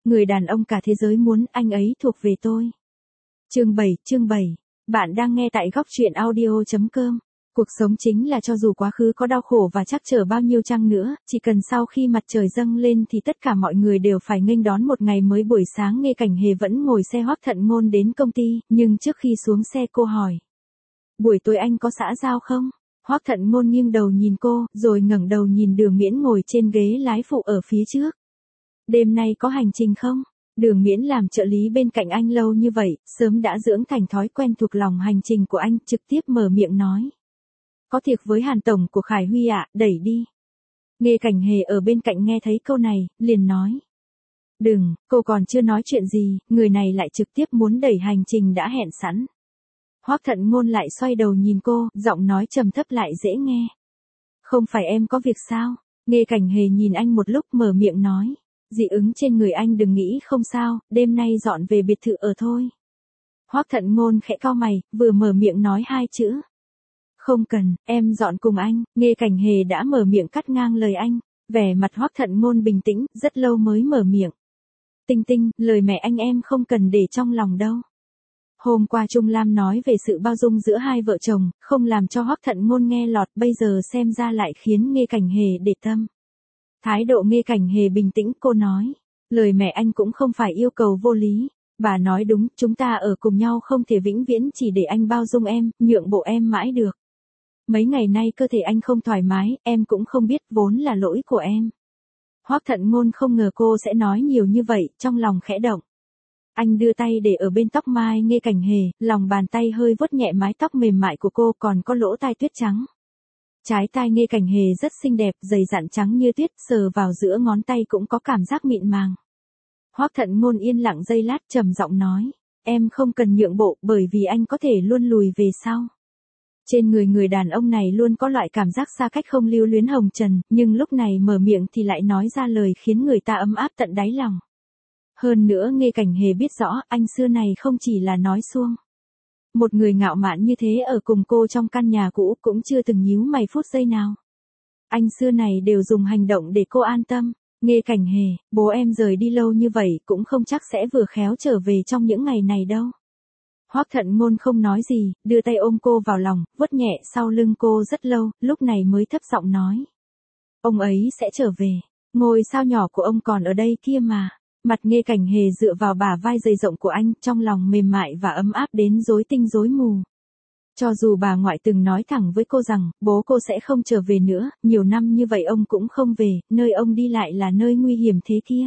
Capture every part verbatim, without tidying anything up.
Người đàn ông cả thế giới muốn, anh ấy thuộc về tôi. Chương bảy, chương bảy. Bạn đang nghe tại góc truyện audio chấm com. Cuộc sống chính là cho dù quá khứ có đau khổ và trắc trở bao nhiêu chăng nữa, chỉ cần sau khi mặt trời dâng lên thì tất cả mọi người đều phải nghênh đón một ngày mới. Buổi sáng Nghê Cảnh Hề vẫn ngồi xe Hoắc Thận Ngôn đến công ty, nhưng trước khi xuống xe cô hỏi. Buổi tối anh có xã giao không? Hoắc Thận Ngôn nghiêng đầu nhìn cô, rồi ngẩng đầu nhìn Đường Miễn ngồi trên ghế lái phụ ở phía trước. Đêm nay có hành trình không? Đường Miễn làm trợ lý bên cạnh anh lâu như vậy, sớm đã dưỡng thành thói quen thuộc lòng hành trình của anh, trực tiếp mở miệng nói. Có thiệp với Hàn Tổng của Khải Huy ạ, à, đẩy đi. Nghê Cảnh Hề ở bên cạnh nghe thấy câu này, liền nói. Đừng, cô còn chưa nói chuyện gì, người này lại trực tiếp muốn đẩy hành trình đã hẹn sẵn. Hoắc Thận Ngôn lại xoay đầu nhìn cô, giọng nói trầm thấp lại dễ nghe. Không phải em có việc sao? Nghê Cảnh Hề nhìn anh một lúc mở miệng nói. Dị ứng trên người anh đừng nghĩ không sao, đêm nay dọn về biệt thự ở thôi. Hoắc Thận Ngôn khẽ cau mày, vừa mở miệng nói hai chữ. Không cần, em dọn cùng anh. Nghê Cảnh Hề đã mở miệng cắt ngang lời anh. Vẻ mặt Hoắc Thận Ngôn bình tĩnh, rất lâu mới mở miệng. Tinh Tinh, lời mẹ anh em không cần để trong lòng đâu. Hôm qua Trung Lam nói về sự bao dung giữa hai vợ chồng, không làm cho Hoắc Thận Ngôn nghe lọt, bây giờ xem ra lại khiến Nghê Cảnh Hề để tâm. Thái độ Nghê Cảnh Hề bình tĩnh, cô nói. Lời mẹ anh cũng không phải yêu cầu vô lý. Bà nói đúng, chúng ta ở cùng nhau không thể vĩnh viễn chỉ để anh bao dung em, nhượng bộ em mãi được. Mấy ngày nay cơ thể anh không thoải mái, em cũng không biết, vốn là lỗi của em. Hoắc Thận Ngôn không ngờ cô sẽ nói nhiều như vậy, trong lòng khẽ động. Anh đưa tay để ở bên tóc mai Nghê Cảnh Hề, lòng bàn tay hơi vuốt nhẹ mái tóc mềm mại của cô, còn có lỗ tai tuyết trắng. Trái tai Nghê Cảnh Hề rất xinh đẹp, dày dặn trắng như tuyết, sờ vào giữa ngón tay cũng có cảm giác mịn màng. Hoắc Thận Ngôn yên lặng giây lát, trầm giọng nói, em không cần nhượng bộ, bởi vì anh có thể luôn lùi về sau. Trên người người đàn ông này luôn có loại cảm giác xa cách không lưu luyến hồng trần, nhưng lúc này mở miệng thì lại nói ra lời khiến người ta ấm áp tận đáy lòng. Hơn nữa Nghê Cảnh Hề biết rõ, anh xưa này không chỉ là nói suông. Một người ngạo mạn như thế ở cùng cô trong căn nhà cũ cũng chưa từng nhíu mày phút giây nào. Anh xưa này đều dùng hành động để cô an tâm. Nghê Cảnh Hề, bố em rời đi lâu như vậy cũng không chắc sẽ vừa khéo trở về trong những ngày này đâu. Hoắc Thận Ngôn không nói gì, đưa tay ôm cô vào lòng, vuốt nhẹ sau lưng cô rất lâu, lúc này mới thấp giọng nói. Ông ấy sẽ trở về, ngôi sao nhỏ của ông còn ở đây kia mà. Mặt Nghê Cảnh Hề dựa vào bả vai dày rộng của anh, trong lòng mềm mại và ấm áp đến rối tinh rối mù. Cho dù bà ngoại từng nói thẳng với cô rằng, bố cô sẽ không trở về nữa, nhiều năm như vậy ông cũng không về, nơi ông đi lại là nơi nguy hiểm thế kia.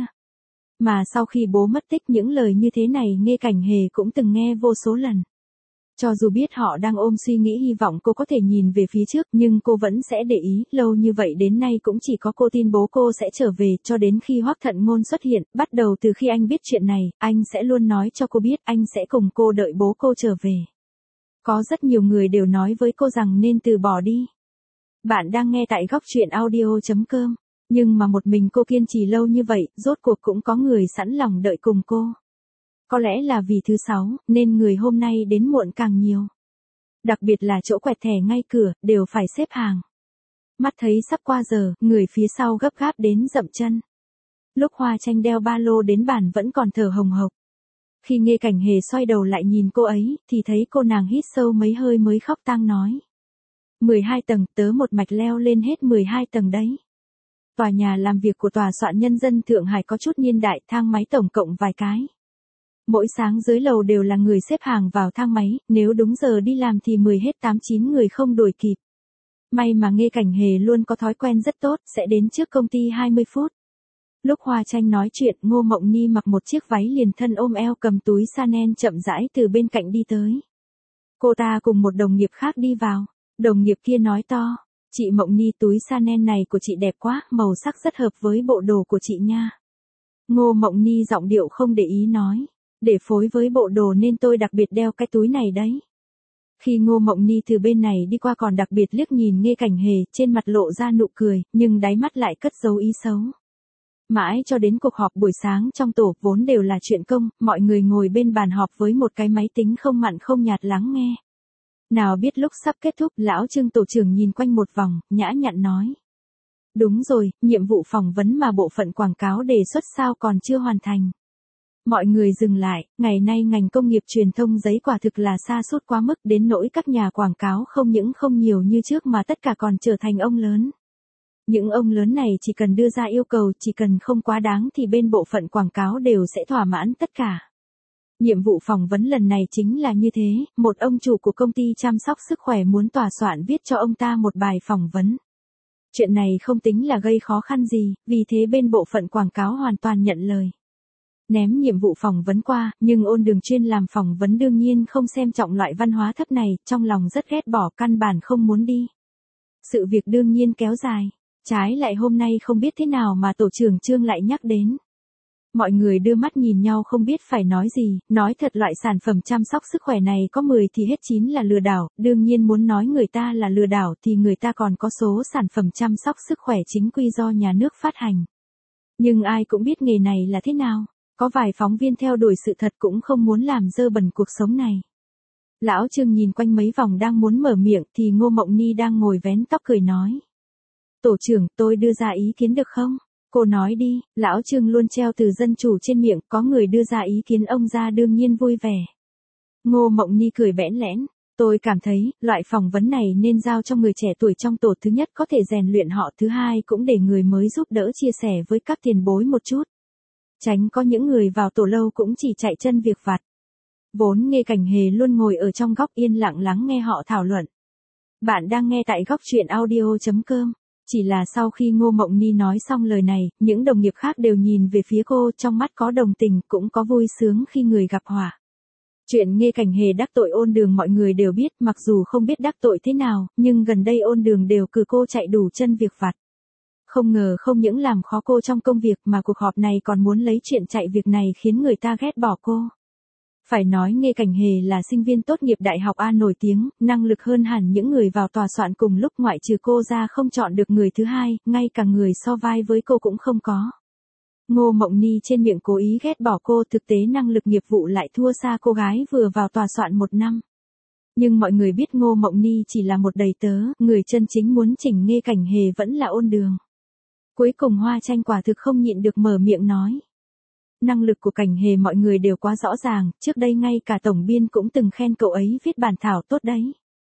Mà sau khi bố mất tích những lời như thế này Nghê Cảnh Hề cũng từng nghe vô số lần. Cho dù biết họ đang ôm suy nghĩ hy vọng cô có thể nhìn về phía trước, nhưng cô vẫn sẽ để ý, lâu như vậy đến nay cũng chỉ có cô tin bố cô sẽ trở về, cho đến khi Hoắc Thận Ngôn xuất hiện, bắt đầu từ khi anh biết chuyện này, anh sẽ luôn nói cho cô biết, anh sẽ cùng cô đợi bố cô trở về. Có rất nhiều người đều nói với cô rằng nên từ bỏ đi. Bạn đang nghe tại góc truyện audio chấm com, nhưng mà một mình cô kiên trì lâu như vậy, rốt cuộc cũng có người sẵn lòng đợi cùng cô. Có lẽ là vì thứ sáu, nên người hôm nay đến muộn càng nhiều. Đặc biệt là chỗ quẹt thẻ ngay cửa, đều phải xếp hàng. Mắt thấy sắp qua giờ, người phía sau gấp gáp đến dậm chân. Lúc Hoa Tranh đeo ba lô đến bàn vẫn còn thở hồng hộc. Khi Nghê Cảnh Hề xoay đầu lại nhìn cô ấy, thì thấy cô nàng hít sâu mấy hơi mới khóc tang nói. mười hai tầng, tớ một mạch leo lên hết mười hai tầng đấy. Tòa nhà làm việc của Tòa soạn Nhân dân Thượng Hải có chút niên đại, thang máy tổng cộng vài cái. Mỗi sáng dưới lầu đều là người xếp hàng vào thang máy, nếu đúng giờ đi làm thì mười hết tám chín người không đuổi kịp. May mà Nghê Cảnh Hề luôn có thói quen rất tốt, sẽ đến trước công ty hai mươi phút. Lúc Hoa Tranh nói chuyện, Ngô Mộng Ni mặc một chiếc váy liền thân ôm eo cầm túi Chanel chậm rãi từ bên cạnh đi tới. Cô ta cùng một đồng nghiệp khác đi vào. Đồng nghiệp kia nói to, chị Mộng Ni, túi Chanel này của chị đẹp quá, màu sắc rất hợp với bộ đồ của chị nha. Ngô Mộng Ni giọng điệu không để ý nói, để phối với bộ đồ nên tôi đặc biệt đeo cái túi này đấy. Khi Ngô Mộng Ni từ bên này đi qua còn đặc biệt liếc nhìn Nghê Cảnh Hề, trên mặt lộ ra nụ cười, nhưng đáy mắt lại cất dấu ý xấu. Mãi cho đến cuộc họp buổi sáng trong tổ vốn đều là chuyện công, mọi người ngồi bên bàn họp với một cái máy tính không mặn không nhạt lắng nghe. Nào biết lúc sắp kết thúc, lão Trương tổ trưởng nhìn quanh một vòng, nhã nhặn nói. Đúng rồi, nhiệm vụ phỏng vấn mà bộ phận quảng cáo đề xuất sao còn chưa hoàn thành. Mọi người dừng lại, ngày nay ngành công nghiệp truyền thông giấy quả thực là sa sút quá mức đến nỗi các nhà quảng cáo không những không nhiều như trước mà tất cả còn trở thành ông lớn. Những ông lớn này chỉ cần đưa ra yêu cầu, chỉ cần không quá đáng thì bên bộ phận quảng cáo đều sẽ thỏa mãn tất cả. Nhiệm vụ phỏng vấn lần này chính là như thế, một ông chủ của công ty chăm sóc sức khỏe muốn tòa soạn viết cho ông ta một bài phỏng vấn. Chuyện này không tính là gây khó khăn gì, vì thế bên bộ phận quảng cáo hoàn toàn nhận lời. Ném nhiệm vụ phỏng vấn qua, nhưng Ôn Đường chuyên làm phỏng vấn đương nhiên không xem trọng loại văn hóa thấp này, trong lòng rất ghét bỏ, căn bản không muốn đi. Sự việc đương nhiên kéo dài, trái lại hôm nay không biết thế nào mà tổ trưởng Trương lại nhắc đến. Mọi người đưa mắt nhìn nhau không biết phải nói gì, nói thật loại sản phẩm chăm sóc sức khỏe này có mười thì hết chín là lừa đảo, đương nhiên muốn nói người ta là lừa đảo thì người ta còn có số sản phẩm chăm sóc sức khỏe chính quy do nhà nước phát hành. Nhưng ai cũng biết nghề này là thế nào, có vài phóng viên theo đuổi sự thật cũng không muốn làm dơ bẩn cuộc sống này. Lão Trương nhìn quanh mấy vòng đang muốn mở miệng thì Ngô Mộng Ni đang ngồi vén tóc cười nói. Tổ trưởng, tôi đưa ra ý kiến được không? Cô nói đi, Lão Trương luôn treo từ dân chủ trên miệng, có người đưa ra ý kiến ông ra đương nhiên vui vẻ. Ngô Mộng Ni cười bẽn lẽn, tôi cảm thấy, loại phỏng vấn này nên giao cho người trẻ tuổi trong tổ, thứ nhất có thể rèn luyện họ, thứ hai cũng để người mới giúp đỡ chia sẻ với các tiền bối một chút. Tránh có những người vào tổ lâu cũng chỉ chạy chân việc vặt. Vốn Nghê Cảnh Hề luôn ngồi ở trong góc yên lặng lắng nghe họ thảo luận. Bạn đang nghe tại góc truyện audio chấm com. Chỉ là sau khi Ngô Mộng Ni nói xong lời này, những đồng nghiệp khác đều nhìn về phía cô, trong mắt có đồng tình, cũng có vui sướng khi người gặp họa. Chuyện Nghê Cảnh Hề đắc tội Ôn Đường mọi người đều biết, mặc dù không biết đắc tội thế nào, nhưng gần đây Ôn Đường đều cử cô chạy đủ chân việc vặt. Không ngờ không những làm khó cô trong công việc mà cuộc họp này còn muốn lấy chuyện chạy việc này khiến người ta ghét bỏ cô. Phải nói Nghê Cảnh Hề là sinh viên tốt nghiệp đại học A nổi tiếng, năng lực hơn hẳn những người vào tòa soạn cùng lúc, ngoại trừ cô ra không chọn được người thứ hai, ngay cả người so vai với cô cũng không có. Ngô Mộng Ni trên miệng cố ý ghét bỏ cô, thực tế năng lực nghiệp vụ lại thua xa cô gái vừa vào tòa soạn một năm. Nhưng mọi người biết Ngô Mộng Ni chỉ là một đầy tớ, người chân chính muốn chỉnh Nghê Cảnh Hề vẫn là Ôn Đường. Cuối cùng Hoa Tranh quả thực không nhịn được mở miệng nói. Năng lực của Cảnh Hề mọi người đều quá rõ ràng, trước đây ngay cả tổng biên cũng từng khen cậu ấy viết bản thảo tốt đấy.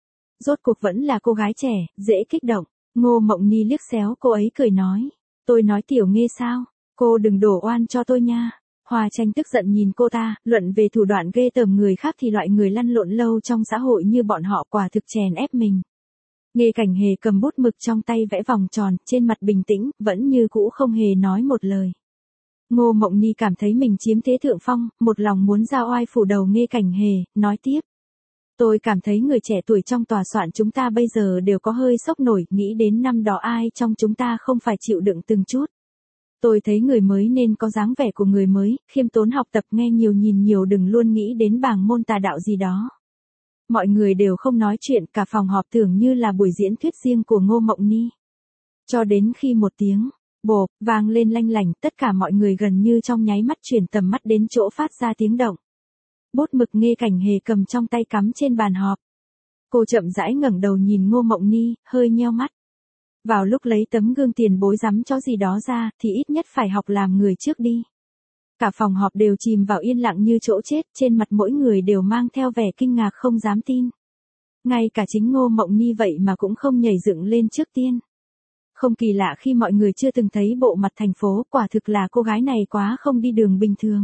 Rốt cuộc vẫn là cô gái trẻ, dễ kích động. Ngô Mộng Ni liếc xéo cô ấy cười nói. Tôi nói Tiểu Nghê sao, cô đừng đổ oan cho tôi nha. Hoa Tranh tức giận nhìn cô ta, luận về thủ đoạn ghê tởm người khác thì loại người lăn lộn lâu trong xã hội như bọn họ quả thực chèn ép mình. Nghê Cảnh Hề cầm bút mực trong tay vẽ vòng tròn, trên mặt bình tĩnh, vẫn như cũ không hề nói một lời. Ngô Mộng Ni cảm thấy mình chiếm thế thượng phong, một lòng muốn ra oai phủ đầu Nghê Cảnh Hề, nói tiếp. Tôi cảm thấy người trẻ tuổi trong tòa soạn chúng ta bây giờ đều có hơi sốc nổi, nghĩ đến năm đó ai trong chúng ta không phải chịu đựng từng chút. Tôi thấy người mới nên có dáng vẻ của người mới, khiêm tốn học tập, nghe nhiều nhìn nhiều, đừng luôn nghĩ đến bảng môn tà đạo gì đó. Mọi người đều không nói chuyện, cả phòng họp tưởng như là buổi diễn thuyết riêng của Ngô Mộng Ni. Cho đến khi một tiếng bộp vang lên lanh lảnh, tất cả mọi người gần như trong nháy mắt chuyển tầm mắt đến chỗ phát ra tiếng động. Bút mực Nghê Cảnh Hề cầm trong tay cắm trên bàn họp. Cô chậm rãi ngẩng đầu nhìn Ngô Mộng Ni, hơi nheo mắt. Vào lúc lấy tấm gương tiền bối rắm cho gì đó ra, thì ít nhất phải học làm người trước đi. Cả phòng họp đều chìm vào yên lặng như chỗ chết, trên mặt mỗi người đều mang theo vẻ kinh ngạc không dám tin. Ngay cả chính Ngô Mộng Ni vậy mà cũng không nhảy dựng lên trước tiên. Không kỳ lạ khi mọi người chưa từng thấy bộ mặt thành phố, quả thực là cô gái này quá không đi đường bình thường.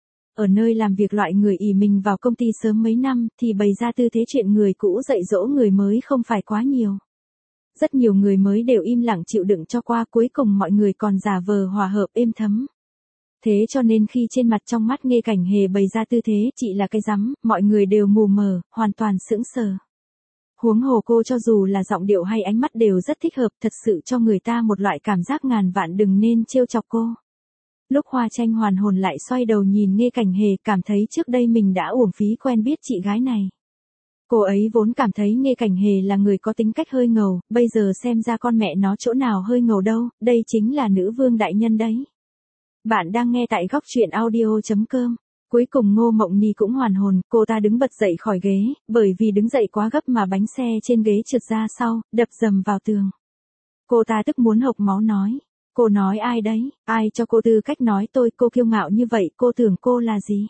Ở nơi làm việc loại người ỷ mình vào công ty sớm mấy năm thì bày ra tư thế chuyện người cũ dạy dỗ người mới không phải quá nhiều. Rất nhiều người mới đều im lặng chịu đựng cho qua, cuối cùng mọi người còn giả vờ hòa hợp êm thấm. Thế cho nên khi trên mặt trong mắt Nghê Cảnh Hề bày ra tư thế chị là cái rắm, mọi người đều mù mờ, hoàn toàn sững sờ. Huống hồ cô cho dù là giọng điệu hay ánh mắt đều rất thích hợp, thật sự cho người ta một loại cảm giác ngàn vạn đừng nên trêu chọc cô. Lúc Hoa Tranh hoàn hồn lại xoay đầu nhìn Nghê Cảnh Hề, cảm thấy trước đây mình đã uổng phí quen biết chị gái này. Cô ấy vốn cảm thấy Nghê Cảnh Hề là người có tính cách hơi ngầu, bây giờ xem ra con mẹ nó chỗ nào hơi ngầu đâu, đây chính là nữ vương đại nhân đấy. Bạn đang nghe tại góc truyện audio chấm com. Cuối cùng Ngô Mộng Ni cũng hoàn hồn, cô ta đứng bật dậy khỏi ghế, bởi vì đứng dậy quá gấp mà bánh xe trên ghế trượt ra sau, đập dầm vào tường. Cô ta tức muốn hộc máu nói. Cô nói ai đấy, ai cho cô tư cách nói tôi, cô kiêu ngạo như vậy, cô tưởng cô là gì?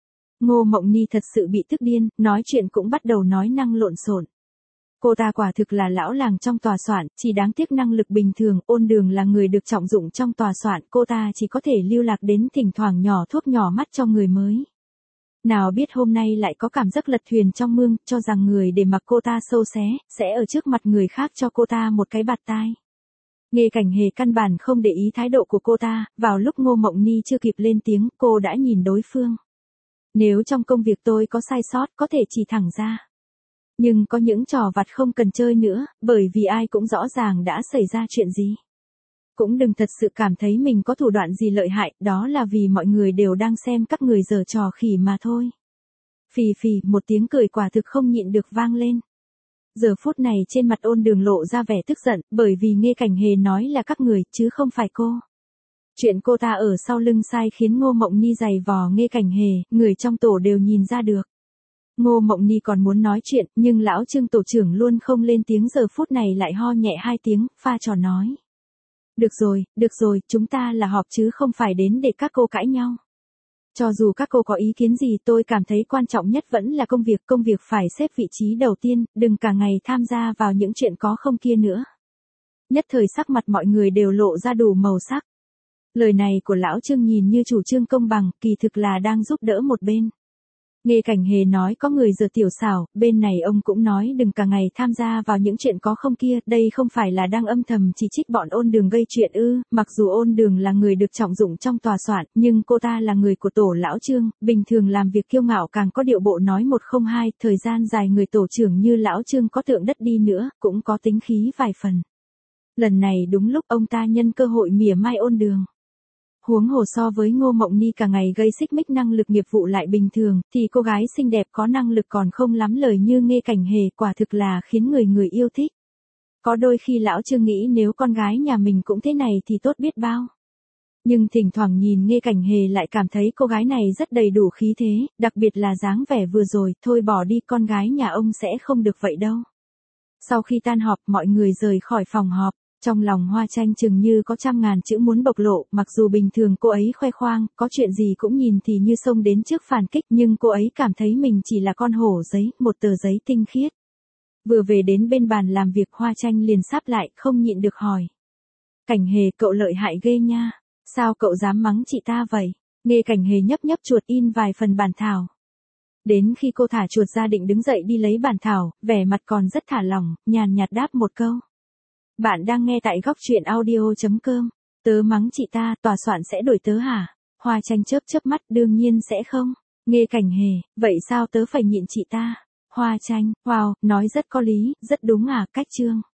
Ngô Mộng Ni thật sự bị tức điên, nói chuyện cũng bắt đầu nói năng lộn xộn. Cô ta quả thực là lão làng trong tòa soạn, chỉ đáng tiếc năng lực bình thường, Ôn Đường là người được trọng dụng trong tòa soạn, cô ta chỉ có thể lưu lạc đến thỉnh thoảng nhỏ thuốc nhỏ mắt cho người mới. Nào biết hôm nay lại có cảm giác lật thuyền trong mương, cho rằng người để mặc cô ta sâu xé, sẽ ở trước mặt người khác cho cô ta một cái bạt tai. Nghe Cảnh Hề căn bản không để ý thái độ của cô ta, vào lúc Ngô Mộng Ni chưa kịp lên tiếng, cô đã nhìn đối phương. Nếu trong công việc tôi có sai sót, có thể chỉ thẳng ra. Nhưng có những trò vặt không cần chơi nữa, bởi vì ai cũng rõ ràng đã xảy ra chuyện gì. Cũng đừng thật sự cảm thấy mình có thủ đoạn gì lợi hại, đó là vì mọi người đều đang xem các người giở trò khỉ mà thôi. Phì phì, một tiếng cười quả thực không nhịn được vang lên. Giờ phút này trên mặt Ôn Đường lộ ra vẻ tức giận, bởi vì nghe Cảnh Hề nói là các người, chứ không phải cô. Chuyện cô ta ở sau lưng sai khiến Ngô Mộng Ni giày vò nghe Cảnh Hề, người trong tổ đều nhìn ra được. Ngô Mộng Ni còn muốn nói chuyện, nhưng lão Trương tổ trưởng luôn không lên tiếng, giờ phút này lại ho nhẹ hai tiếng, pha trò nói. Được rồi, được rồi, chúng ta là họp chứ không phải đến để các cô cãi nhau. Cho dù các cô có ý kiến gì, tôi cảm thấy quan trọng nhất vẫn là công việc, công việc phải xếp vị trí đầu tiên, đừng cả ngày tham gia vào những chuyện có không kia nữa. Nhất thời sắc mặt mọi người đều lộ ra đủ màu sắc. Lời này của lão Trương nhìn như chủ trương công bằng, kỳ thực là đang giúp đỡ một bên. Nghe Cảnh Hề nói có người giờ tiểu xảo, bên này ông cũng nói đừng cả ngày tham gia vào những chuyện có không kia, đây không phải là đang âm thầm chỉ trích bọn Ôn Đường gây chuyện ư? Mặc dù Ôn Đường là người được trọng dụng trong tòa soạn, nhưng cô ta là người của tổ lão Trương, bình thường làm việc kiêu ngạo, càng có điệu bộ nói một không hai, thời gian dài người tổ trưởng như lão Trương có tượng đất đi nữa, cũng có tính khí vài phần. Lần này đúng lúc ông ta nhân cơ hội mỉa mai Ôn Đường. Huống hồ so với Ngô Mộng Ni cả ngày gây xích mích năng lực nghiệp vụ lại bình thường, thì cô gái xinh đẹp có năng lực còn không lắm lời như nghe Cảnh Hề, quả thực là khiến người người yêu thích. Có đôi khi lão Trương nghĩ nếu con gái nhà mình cũng thế này thì tốt biết bao. Nhưng thỉnh thoảng nhìn nghe Cảnh Hề lại cảm thấy cô gái này rất đầy đủ khí thế, đặc biệt là dáng vẻ vừa rồi, thôi bỏ đi, con gái nhà ông sẽ không được vậy đâu. Sau khi tan họp, mọi người rời khỏi phòng họp. Trong lòng Hoa Tranh chừng như có trăm ngàn chữ muốn bộc lộ, mặc dù bình thường cô ấy khoe khoang, có chuyện gì cũng nhìn thì như xông đến trước phản kích, nhưng cô ấy cảm thấy mình chỉ là con hổ giấy, một tờ giấy tinh khiết. Vừa về đến bên bàn làm việc, Hoa Tranh liền sáp lại, không nhịn được hỏi. Cảnh Hề, cậu lợi hại ghê nha, sao cậu dám mắng chị ta vậy? Nghe Cảnh Hề nhấp nhấp chuột in vài phần bản thảo. Đến khi cô thả chuột ra định đứng dậy đi lấy bản thảo, vẻ mặt còn rất thả lỏng, nhàn nhạt đáp một câu. Bạn đang nghe tại góc truyện audio chấm com. Tớ mắng chị ta, tòa soạn sẽ đổi tớ hả? Hoa Tranh chớp chớp mắt, đương nhiên sẽ không. Nghe Cảnh Hề, vậy sao tớ phải nhịn chị ta? Hoa Tranh, wow, nói rất có lý, rất đúng à, cách Trương.